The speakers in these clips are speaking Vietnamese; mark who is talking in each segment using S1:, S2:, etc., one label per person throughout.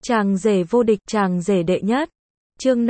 S1: Chàng rể vô địch, chàng rể đệ nhất. Chương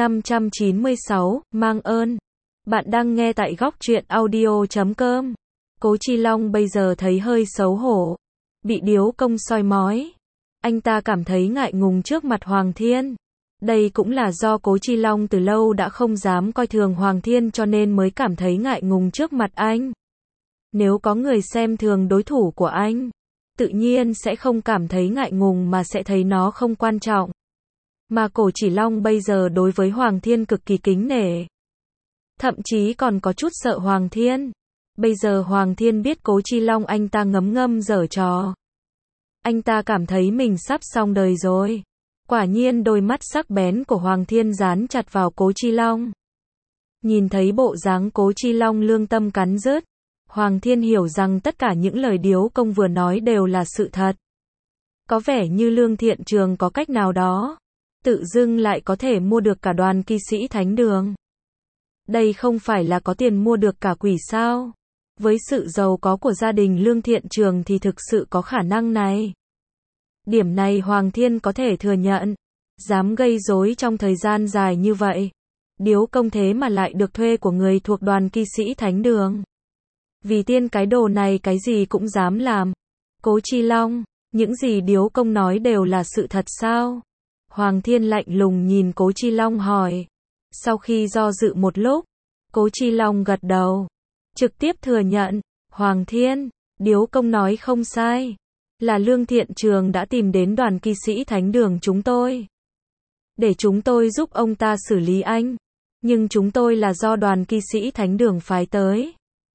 S1: 596, mang ơn. Bạn đang nghe tại góc truyện audio.com. Cố Chi Long bây giờ thấy hơi xấu hổ. Bị điếu công soi mói. Anh ta cảm thấy ngại ngùng trước mặt Hoàng Thiên. Đây cũng là do Cố Chi Long từ lâu đã không dám coi thường Hoàng Thiên cho nên mới cảm thấy ngại ngùng trước mặt anh. Nếu có người xem thường đối thủ của anh, tự nhiên sẽ không cảm thấy ngại ngùng mà sẽ thấy nó không quan trọng. Mà Cố Chi Long bây giờ đối với Hoàng Thiên cực kỳ kính nể. Thậm chí còn có chút sợ Hoàng Thiên. Bây giờ Hoàng Thiên biết Cố Chi Long anh ta ngấm ngâm giở trò. Anh ta cảm thấy mình sắp xong đời rồi. Quả nhiên đôi mắt sắc bén của Hoàng Thiên dán chặt vào Cố Chi Long. Nhìn thấy bộ dáng Cố Chi Long lương tâm cắn rứt, Hoàng Thiên hiểu rằng tất cả những lời điếu công vừa nói đều là sự thật. Có vẻ như Lương Thiện Trường có cách nào đó, tự dưng lại có thể mua được cả đoàn kỵ sĩ thánh đường. Đây không phải là có tiền mua được cả quỷ sao? Với sự giàu có của gia đình Lương Thiện Trường thì thực sự có khả năng này. Điểm này Hoàng Thiên có thể thừa nhận. Dám gây rối trong thời gian dài như vậy. Điếu công thế mà lại được thuê của người thuộc đoàn kỵ sĩ thánh đường. Vì tiên cái đồ này cái gì cũng dám làm. Cố Chi Long, những gì điếu công nói đều là sự thật sao? Hoàng Thiên lạnh lùng nhìn Cố Chi Long hỏi. Sau khi do dự một lúc, Cố Chi Long gật đầu. Trực tiếp thừa nhận, Hoàng Thiên, điếu công nói không sai. Là Lương Thiện Trường đã tìm đến đoàn kỵ sĩ thánh đường chúng tôi. Để chúng tôi giúp ông ta xử lý anh. Nhưng chúng tôi là do đoàn kỵ sĩ thánh đường phái tới.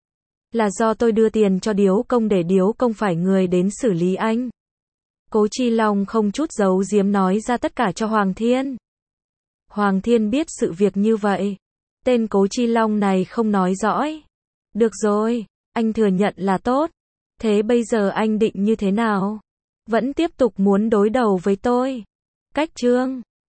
S1: Là do tôi đưa tiền cho điếu công để điếu công phải người đến xử lý anh. Cố Chi Long không chút giấu giếm nói ra tất cả cho Hoàng Thiên. Hoàng Thiên biết sự việc như vậy. Tên Cố Chi Long này không nói rõ. Được rồi, anh thừa nhận là tốt. Thế bây giờ anh định như thế nào? Vẫn tiếp tục muốn đối đầu với tôi? Cách chương